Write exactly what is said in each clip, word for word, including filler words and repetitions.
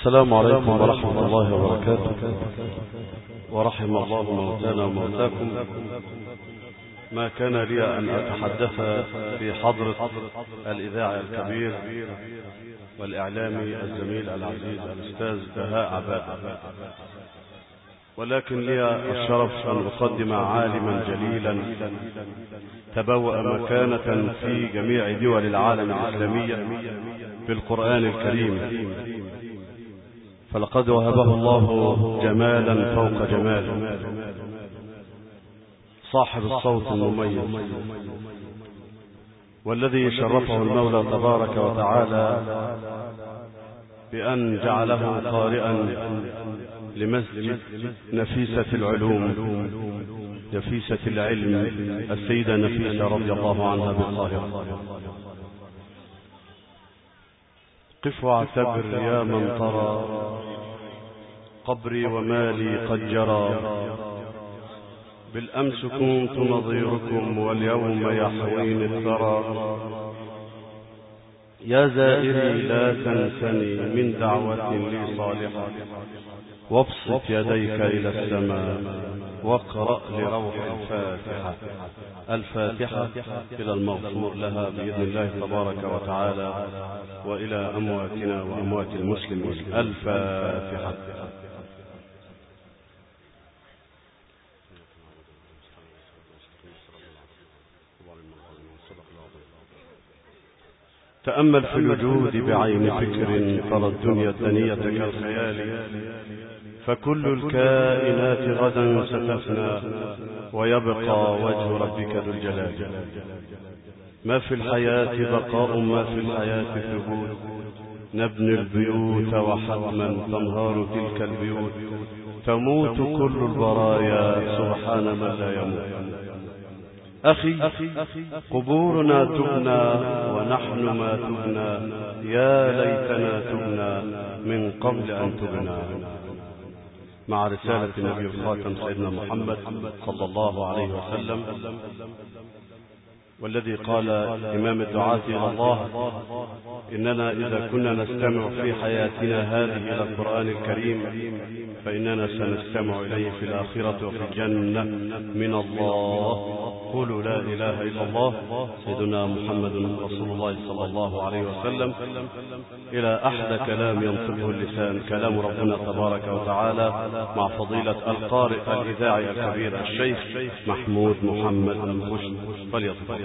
السلام عليكم ورحمة الله وبركاته، ورحم الله موتانا وموتاكم. ما كان لي أن أتحدث في حضرة الإذاعي الكبير والإعلامي الزميل العزيز الأستاذ بهاء عباد، ولكن لي الشرف أن أقدم عالما جليلا تبوأ مكانة في جميع دول العالم الإسلامية بالقرآن الكريم، فلقد وهبه الله جمالا فوق جماله، صاحب الصوت المميز، والذي شرفه المولى تبارك وتعالى بأن جعله قارئا لمسجد نفيسة العلوم، نفيسة العلم، السيدة نفيسة رضي الله عنها بالقاهرة. قف واعتبر يا من ترى قبري ومالي قد جرى، بالأمس كنت نظيركم واليوم يحويني الثرى. يا زائري لا تنسني من دعوة لي صالحة، وابسط يديك إلى السماء واقرأ لروح الفاتحة. الفاتحة إلى المغفور لها بإذن الله تبارك وتعالى، وإلى أمواتنا وأموات المسلمين. الفاتحة. تأمل في الوجود بعين فكر، ترى الدنيا الدنية كالخيال، فكل الكائنات غدا ستفنى ويبقى وجه ربك ذو الجلال. ما في الحياة بقاء، ما في الحياة ثبوت، نبني البيوت وحتما تنهار تلك البيوت، تموت كل البرايا سبحان من لا يموت. أخي قبورنا تبنى ونحن ما تبنى، يا ليتنا تبنى من قبل أن تبنى. مع رسالة النبي الخاتم سيدنا محمد صلى الله عليه وسلم، والذي قال إمام الدعاة إلى الله: إننا إذا كنا نستمع في حياتنا هذه إلى القرآن الكريم فإننا سنستمع إليه في الآخرة وفي الجنة من الله. قولوا لا إله إلا الله. سيدنا محمد رسول الله صلى الله عليه وسلم. إلى أحلى كلام ينطقه اللسان، كلام ربنا تبارك وتعالى، مع فضيلة القارئ الإذاعي الكبير الشيخ محمود محمد الخشن. فليتفضل.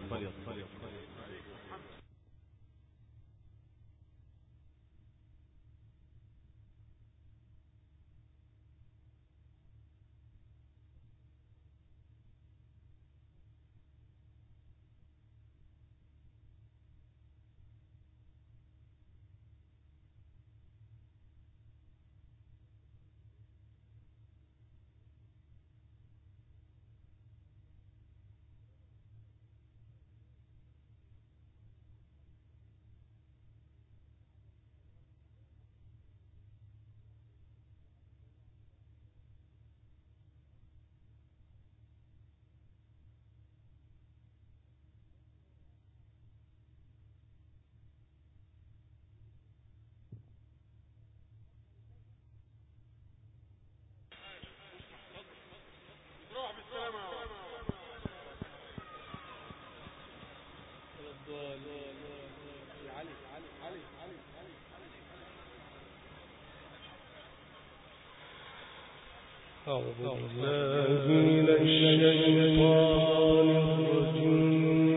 أعوذ بالله من الشيطان الرجيم.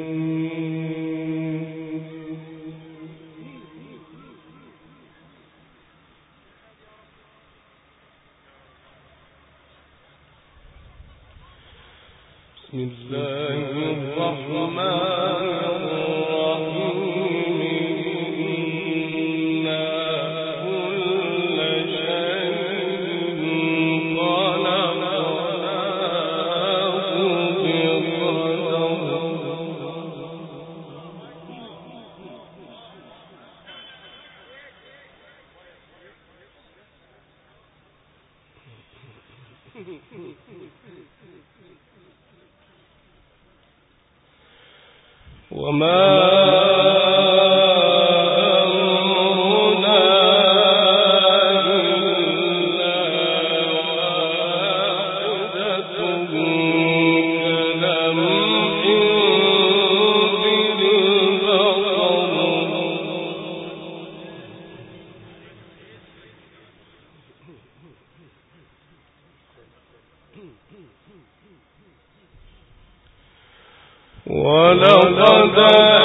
بسم الله الرحمن وما أمرنا ولقد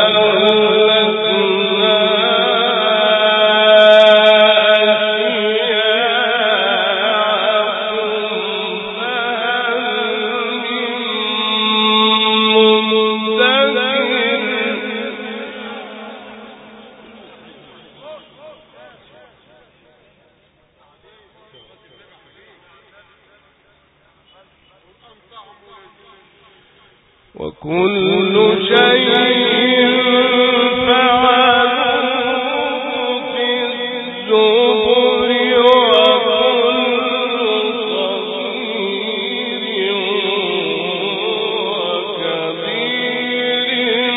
وكل شيء فعلوه في الزبر وكل صغير وكبير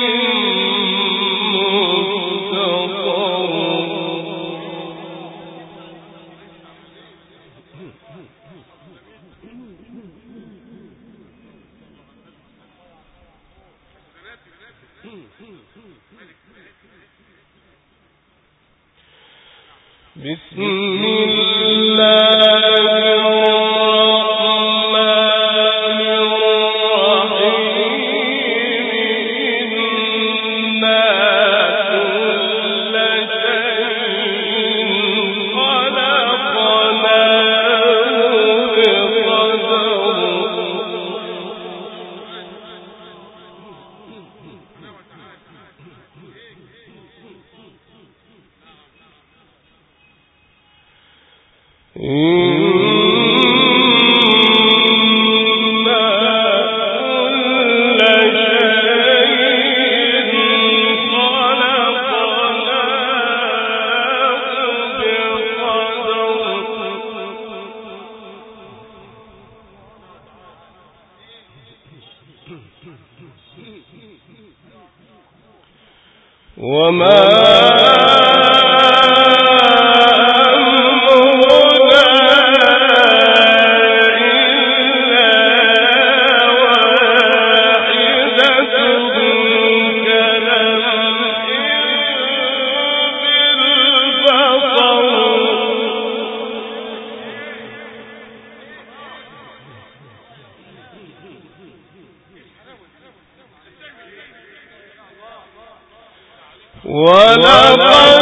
بسم الله الرحمن الرحيم إنا كل شيء خلقناه بقدر وما ولقد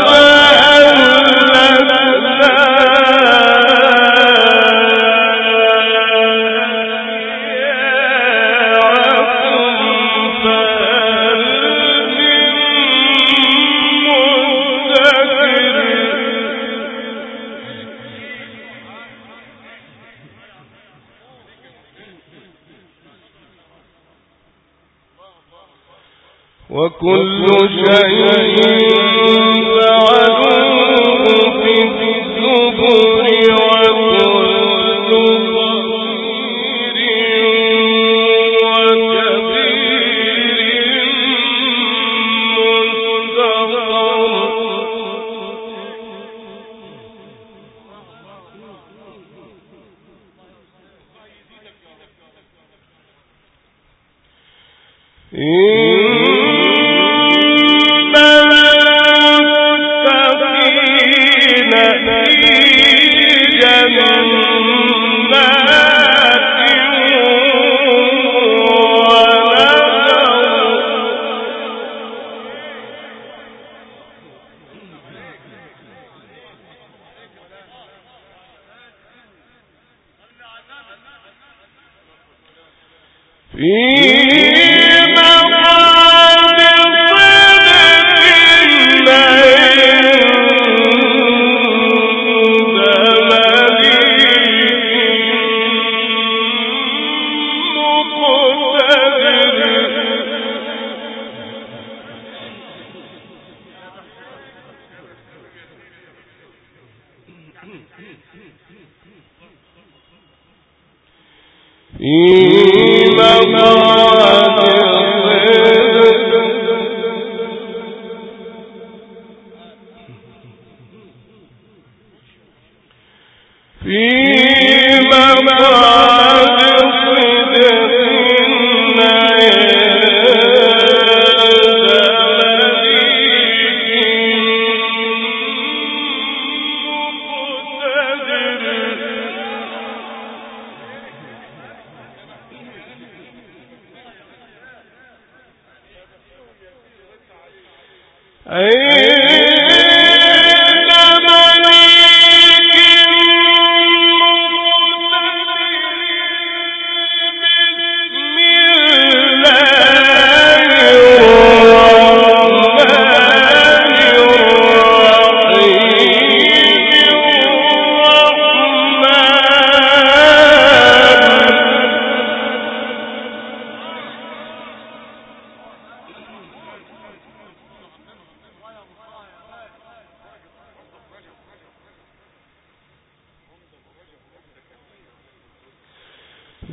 وكل شيء فعلوه في الزبر وكل صغير وكبير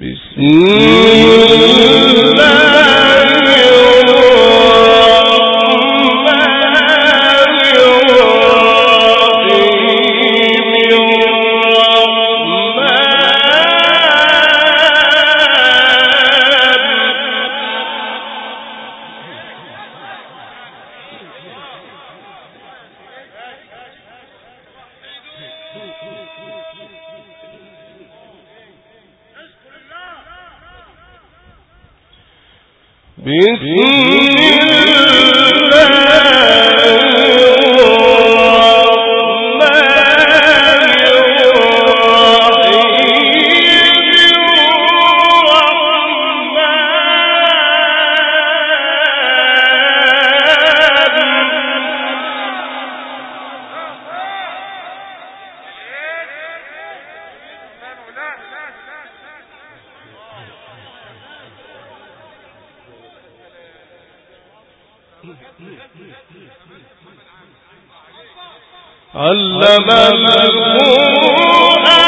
علم القرآن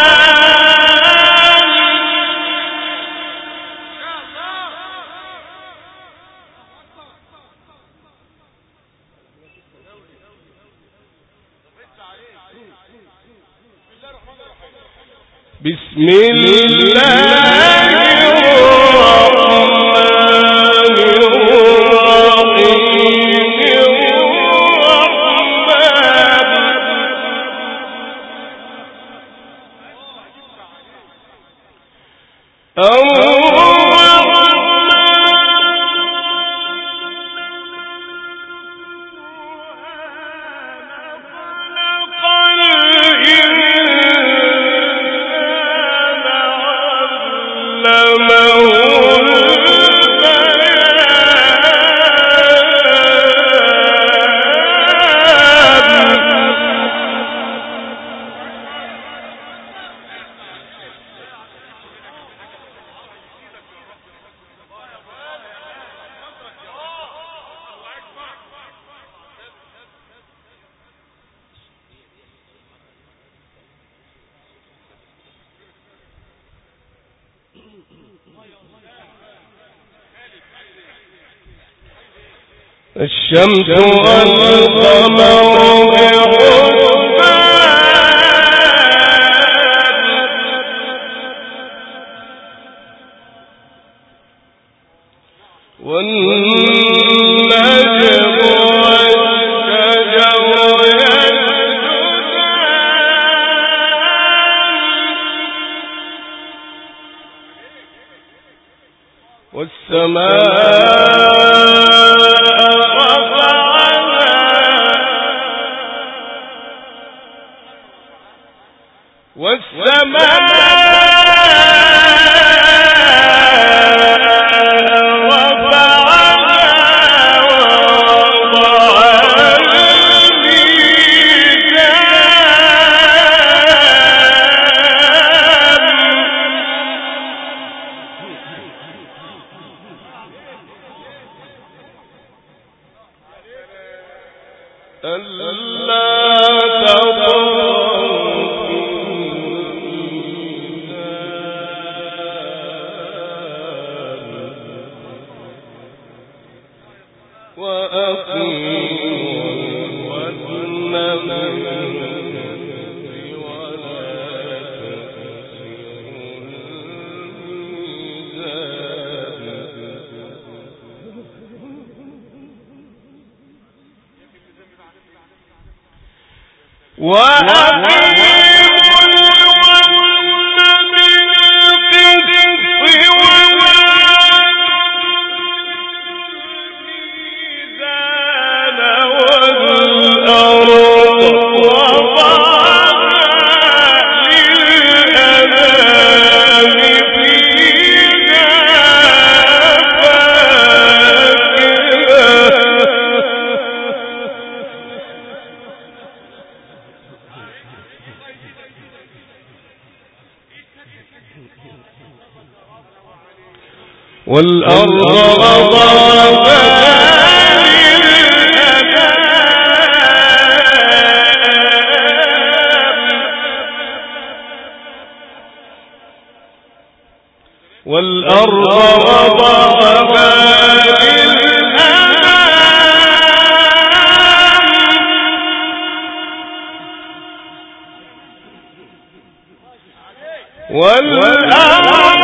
بسم الله الرحمن الرحيم الشمس والقمر بحسبان والنجم والشجر يسجدان والسماء والأرض وضعها للأنام والأرض وضعها للأنام والأرض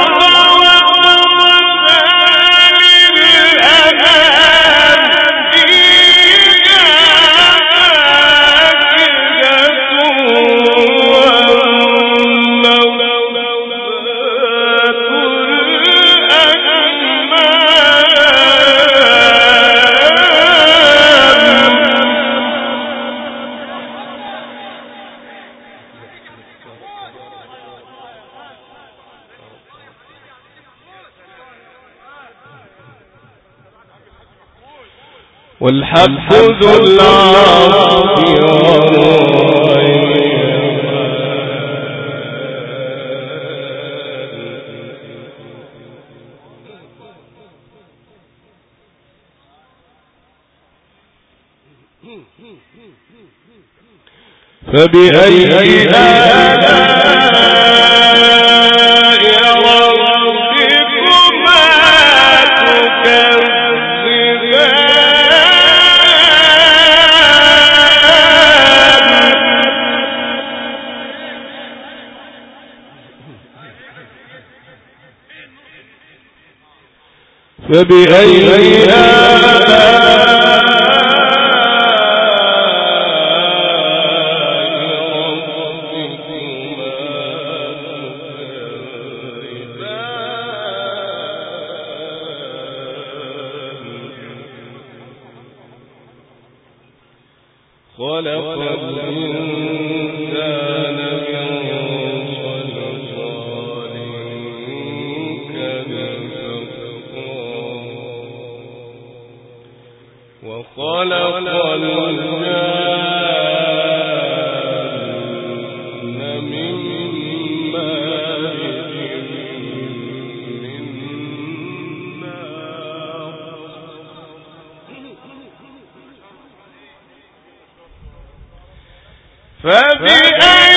والحب ذو العرش فبأي آلاء ربكما تكذبان فبأي آلاء خلق الإنسان من صلصال كالفخار وخلق الجان من مارج من نار فبأي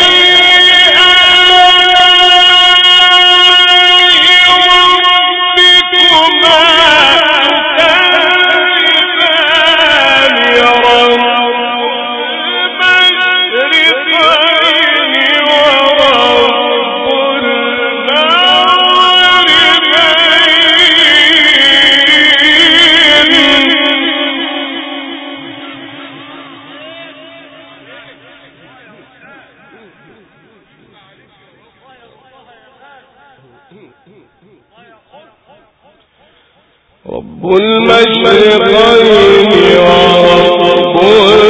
رب المشرقين ورب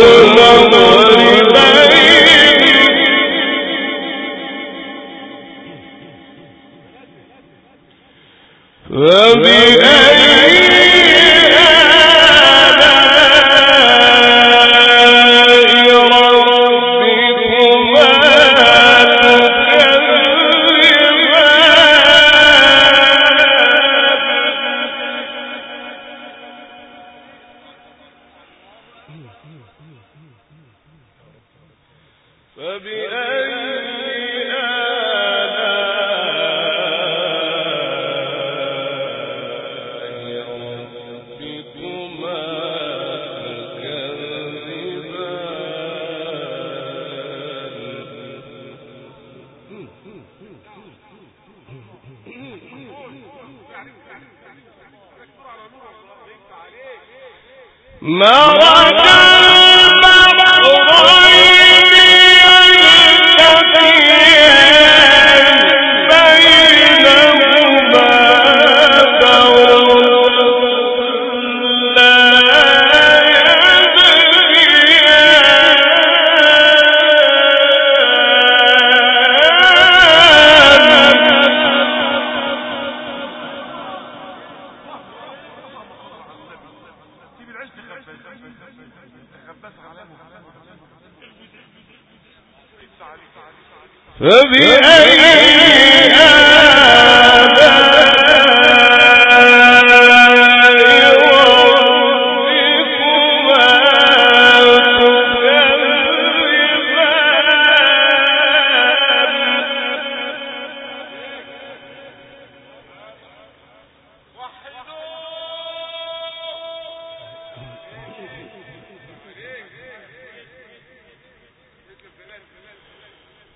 المغربين فبأي مرج البحرين يلتقيان بينهما برز لا فبأي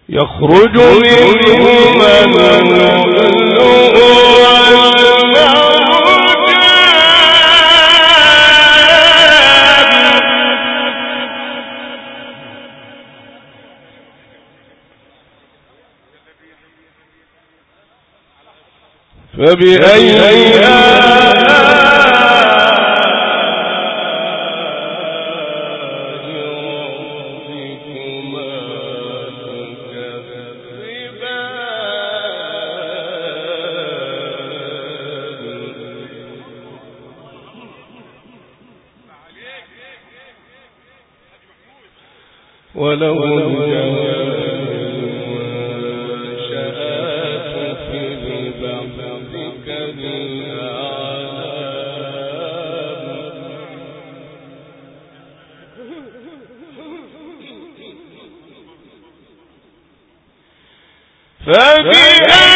يخرج منهما اللؤلؤ فبأي وله الجواشآت في البحر كالأعلام فبأي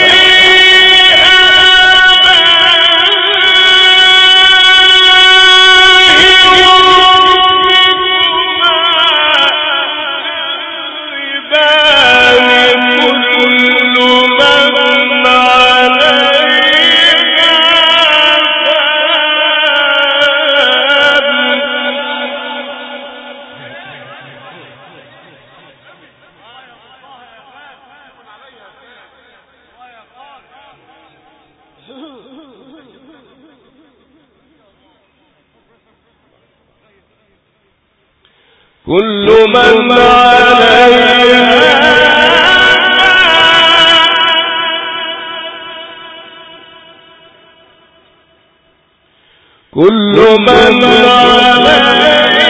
كل من عليها كل من عليها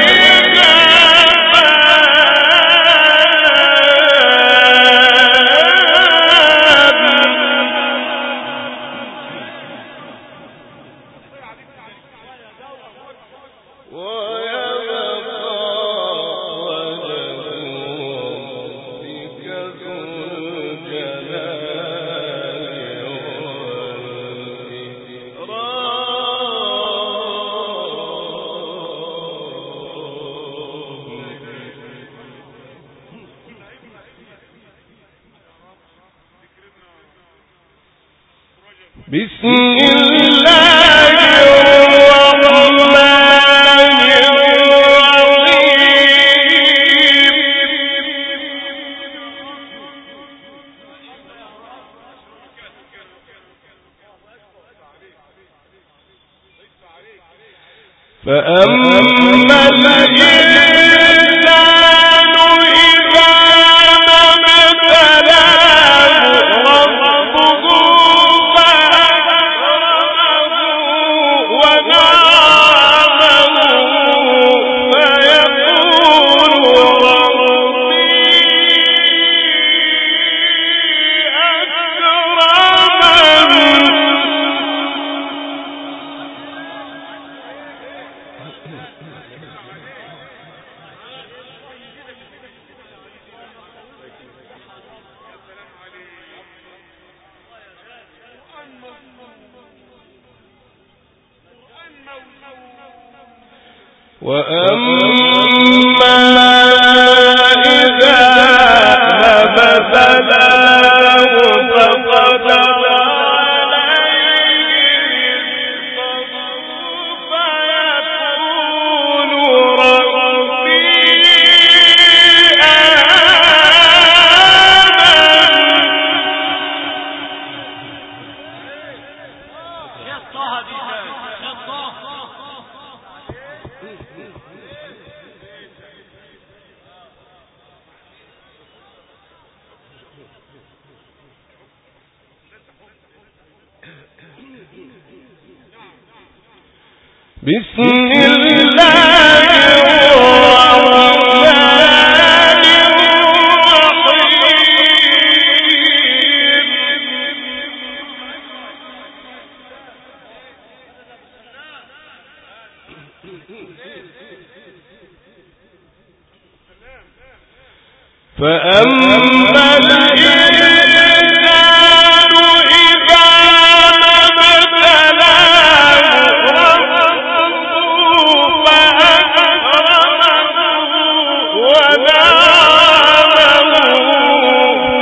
بسم الله الرحمن الرحيم فأما الإنسان إذا ما ابتلاه ربه وأما إذا ما ابتلاه فقدر عليه رزقه فيقول ربي بسم الله الرحمن الرحيم فأما الإنسان إذا ما ابتلاه فأكرمه ونعمه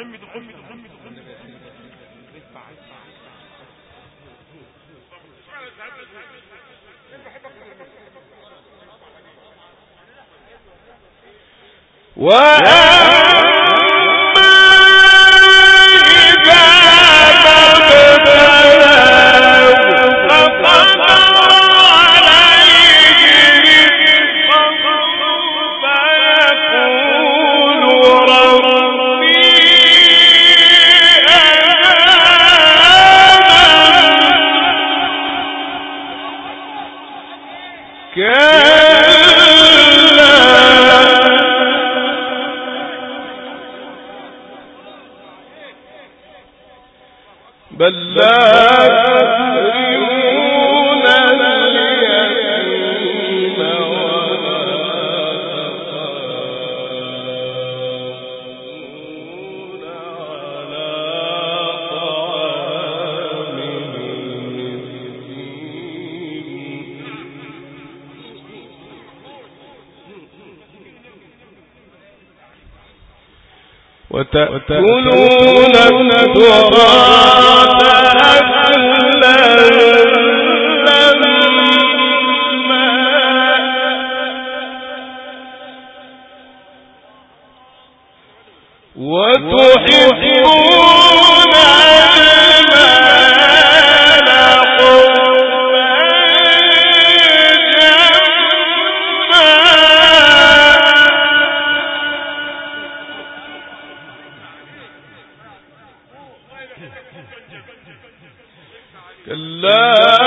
بل لا تكرمون اليتيم ولا تحاضون على طعام المسكين وتأكلون التراث أكلا لما وتحبون المال حبا كلا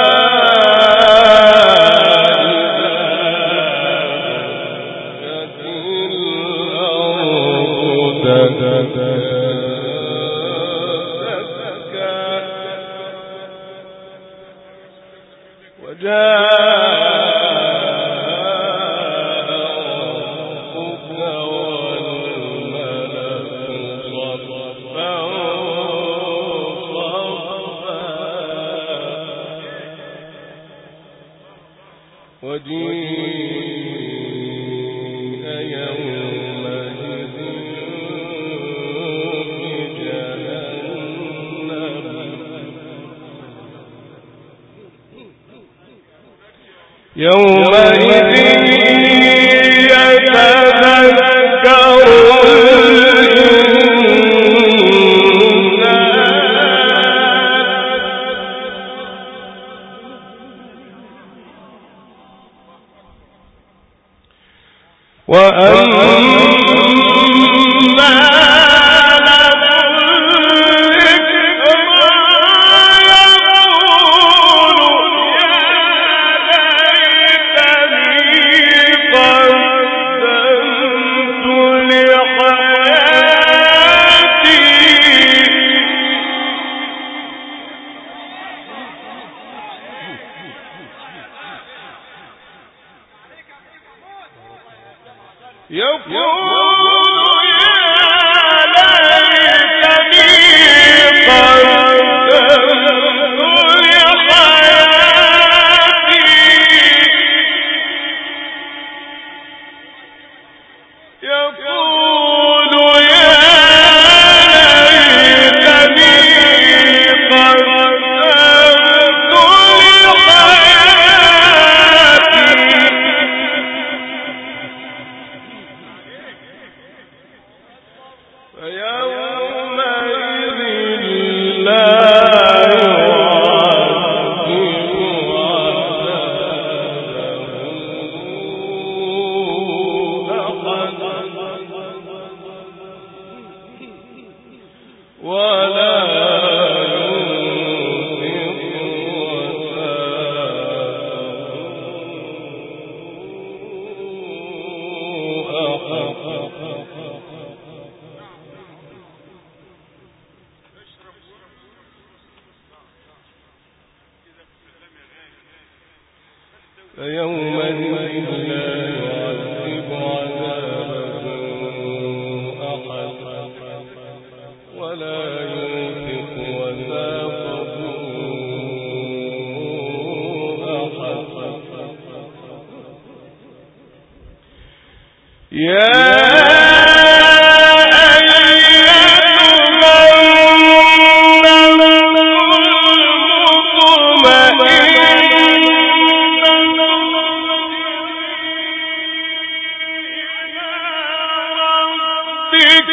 يومئذ يتذكر الإنسان وأما فيومئذ لا يعذب عذابه أحد ولا يوثق وثاقه أحد يا أيها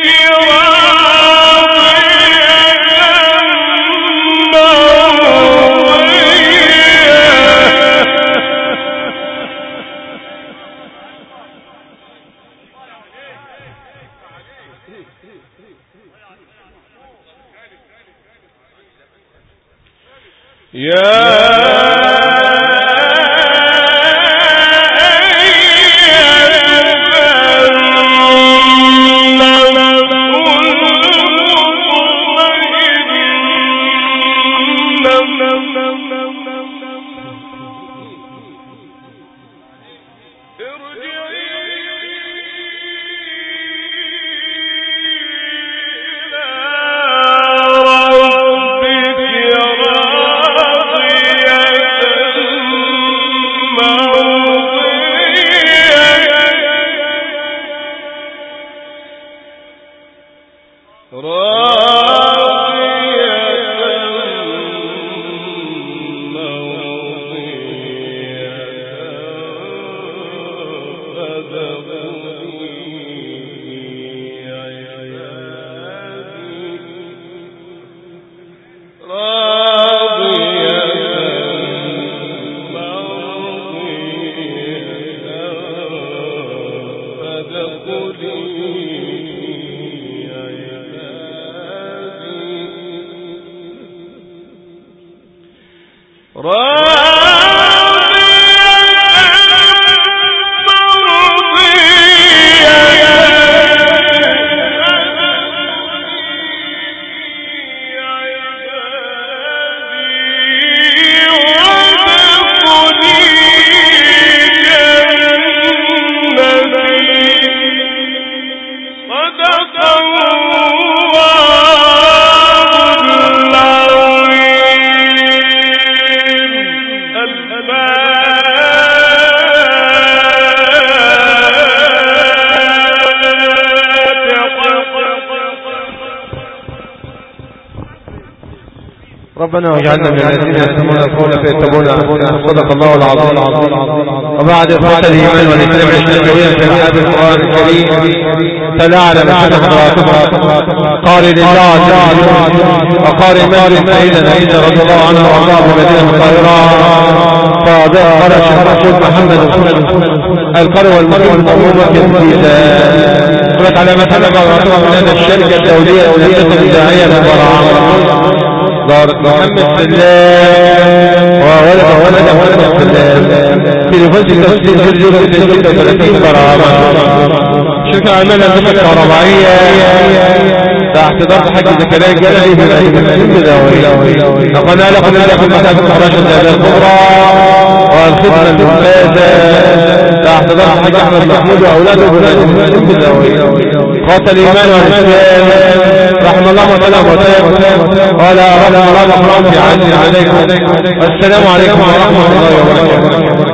ربنا واجعلنا من الذين يستمعون القول فيتبعون احسنه. صدق الله العظيم. وبعد فتح الايمان والاسلام الشرعيه في العاب القران الكريم تلاعن بشأن حضراتكم قارئ لله عز وجل وقارئ مالك سيدنا عيسى رضي الله عنه وارضاه المدينه الطاهره فاضل قرأ الشيخ محمود محمد القارئ والمقيم عموما بالميزان قرأت على مثل بعض من هذا الشركه الدوليه والمؤسسه الاذاعيه للبراعه دارت محمد في الله وولد ولد ولد في الله تليفون ستة وستين ستة وثلاثين برامج شركة عمالة المسك الكهربائية تحت ضغط حاج زكريا الجلالي بالمسلم بداوي لقنا لكم لكم مسافة خراج الزيادة الكبرى والخدمة الممتازة تحت ضغط حاج احمد محمود واولاده بالمسلم بداوي قاتل الايمان والاسلام رحم الله وسلم وسلم ولا رحم الله وسلم في عزيز عليكم. السلام عليكم ورحمة الله وبركاته.